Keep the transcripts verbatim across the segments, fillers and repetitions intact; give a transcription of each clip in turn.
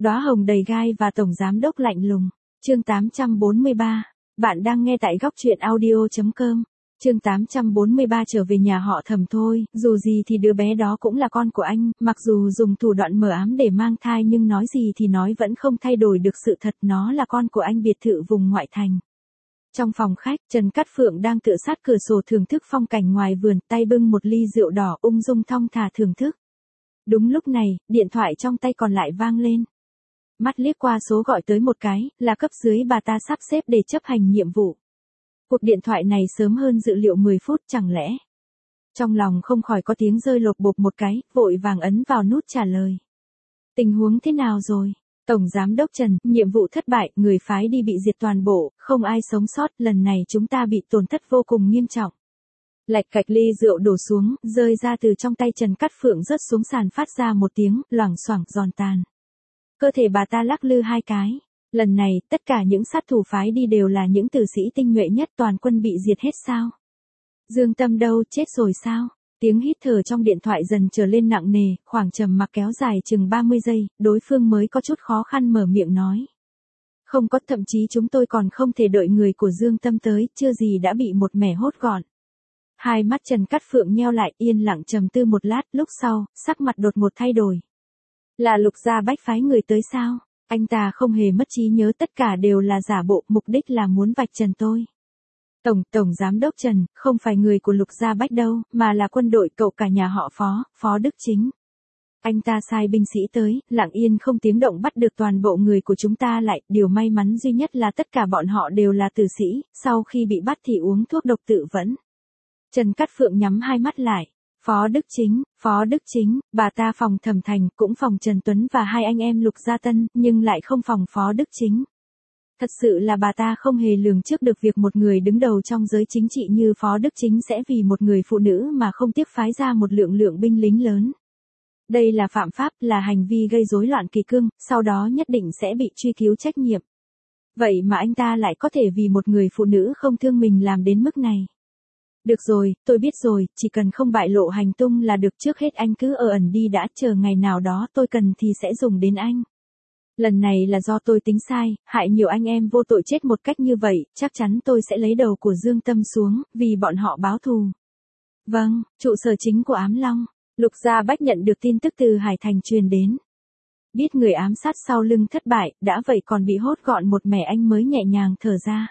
Đóa hồng đầy gai và tổng giám đốc lạnh lùng. Chương tám trăm bốn mươi ba. Bạn đang nghe tại góc truyện audio chấm com. Chương tám trăm bốn mươi ba trở về nhà họ Thẩm thôi, dù gì thì đứa bé đó cũng là con của anh, mặc dù dùng thủ đoạn mờ ám để mang thai nhưng nói gì thì nói vẫn không thay đổi được sự thật nó là con của anh biệt thự vùng ngoại thành. Trong phòng khách, Trần Cát Phượng đang tựa sát cửa sổ thưởng thức phong cảnh ngoài vườn, tay bưng một ly rượu đỏ ung dung thong thả thưởng thức. Đúng lúc này, điện thoại trong tay còn lại vang lên. Mắt liếc qua số gọi tới một cái, là cấp dưới bà ta sắp xếp để chấp hành nhiệm vụ. Cuộc điện thoại này sớm hơn dự liệu mười phút chẳng lẽ. Trong lòng không khỏi có tiếng rơi lột bột một cái, vội vàng ấn vào nút trả lời. Tình huống thế nào rồi? Tổng Giám đốc Trần, nhiệm vụ thất bại, người phái đi bị diệt toàn bộ, không ai sống sót, lần này chúng ta bị tổn thất vô cùng nghiêm trọng. Lạch cạch ly rượu đổ xuống, rơi ra từ trong tay Trần Cát Phượng rớt xuống sàn phát ra một tiếng, loảng xoảng giòn tàn. Cơ thể bà ta lắc lư hai cái. Lần này, tất cả những sát thủ phái đi đều là những tử sĩ tinh nhuệ nhất, toàn quân bị diệt hết sao? Dương Tâm đâu, chết rồi sao? Tiếng hít thở trong điện thoại dần trở lên nặng nề, khoảng trầm mặc kéo dài chừng ba mươi giây, đối phương mới có chút khó khăn mở miệng nói. Không có, thậm chí chúng tôi còn không thể đợi người của Dương Tâm tới, chưa gì đã bị một mẻ hốt gọn. Hai mắt Trần Cát Phượng nheo lại, yên lặng trầm tư một lát, lúc sau, sắc mặt đột ngột thay đổi. Là Lục Gia Bách phái người tới sao? Anh ta không hề mất trí nhớ, tất cả đều là giả bộ, mục đích là muốn vạch trần tôi. Tổng, Tổng Giám đốc Trần, không phải người của Lục Gia Bách đâu, mà là quân đội cậu cả nhà họ Phó, Phó Đức Chính. Anh ta sai binh sĩ tới, lặng yên không tiếng động bắt được toàn bộ người của chúng ta lại, điều may mắn duy nhất là tất cả bọn họ đều là tử sĩ, sau khi bị bắt thì uống thuốc độc tự vẫn. Trần Cát Phượng nhắm hai mắt lại. Phó Đức Chính, Phó Đức Chính, bà ta phòng Thẩm Thành, cũng phòng Trần Tuấn và hai anh em Lục Gia Tân, nhưng lại không phòng Phó Đức Chính. Thật sự là bà ta không hề lường trước được việc một người đứng đầu trong giới chính trị như Phó Đức Chính sẽ vì một người phụ nữ mà không tiếc phái ra một lượng lượng binh lính lớn. Đây là phạm pháp, là hành vi gây rối loạn kỷ cương, sau đó nhất định sẽ bị truy cứu trách nhiệm. Vậy mà anh ta lại có thể vì một người phụ nữ không thương mình làm đến mức này. Được rồi, tôi biết rồi, chỉ cần không bại lộ hành tung là được, trước hết anh cứ ở ẩn đi đã, chờ ngày nào đó tôi cần thì sẽ dùng đến anh. Lần này là do tôi tính sai, hại nhiều anh em vô tội chết một cách như vậy, chắc chắn tôi sẽ lấy đầu của Dương Tâm xuống, vì bọn họ báo thù. Vâng, trụ sở chính của Ám Long, Lục Gia Bách nhận được tin tức từ Hải Thành truyền đến. Biết người ám sát sau lưng thất bại, đã vậy còn bị hốt gọn một mẻ, anh mới nhẹ nhàng thở ra.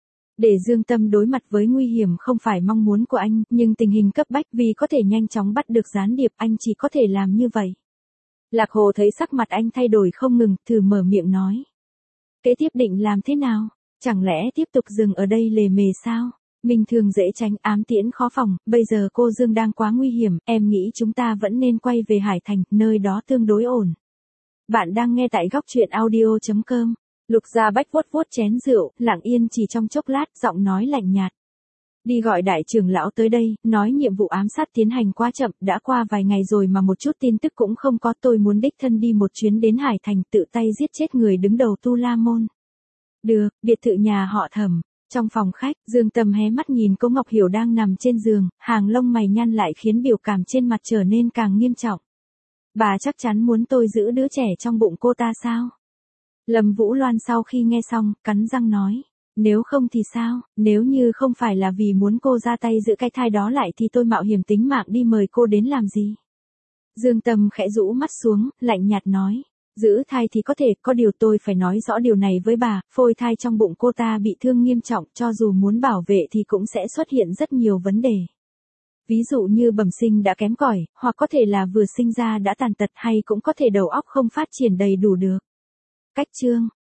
Để Dương Tâm đối mặt với nguy hiểm không phải mong muốn của anh, nhưng tình hình cấp bách vì có thể nhanh chóng bắt được gián điệp, anh chỉ có thể làm như vậy. Lạc Hồ thấy sắc mặt anh thay đổi không ngừng, thử mở miệng nói. Kế tiếp định làm thế nào? Chẳng lẽ tiếp tục dừng ở đây lề mề sao? Mình thường dễ tránh, ám tiễn khó phòng, bây giờ cô Dương đang quá nguy hiểm, em nghĩ chúng ta vẫn nên quay về Hải Thành, nơi đó tương đối ổn. Bạn đang nghe tại góc truyện audio chấm com. Lục Gia Bách vuốt vuốt chén rượu, lặng yên chỉ trong chốc lát, giọng nói lạnh nhạt. Đi gọi đại trưởng lão tới đây, nói nhiệm vụ ám sát tiến hành quá chậm, đã qua vài ngày rồi mà một chút tin tức cũng không có, tôi muốn đích thân đi một chuyến đến Hải Thành, tự tay giết chết người đứng đầu Tu La Môn. Được, biệt thự nhà họ Thẩm. Trong phòng khách, Dương Tâm hé mắt nhìn Cố Ngọc Hiểu đang nằm trên giường, hàng lông mày nhăn lại khiến biểu cảm trên mặt trở nên càng nghiêm trọng. Bà chắc chắn muốn tôi giữ đứa trẻ trong bụng cô ta sao? Lâm Vũ Loan sau khi nghe xong, cắn răng nói. Nếu không thì sao, nếu như không phải là vì muốn cô ra tay giữ cái thai đó lại thì tôi mạo hiểm tính mạng đi mời cô đến làm gì? Dương Tâm khẽ rũ mắt xuống, lạnh nhạt nói. Giữ thai thì có thể, có điều tôi phải nói rõ điều này với bà, phôi thai trong bụng cô ta bị thương nghiêm trọng, cho dù muốn bảo vệ thì cũng sẽ xuất hiện rất nhiều vấn đề. Ví dụ như bẩm sinh đã kém cỏi, hoặc có thể là vừa sinh ra đã tàn tật, hay cũng có thể đầu óc không phát triển đầy đủ được. Cách chương,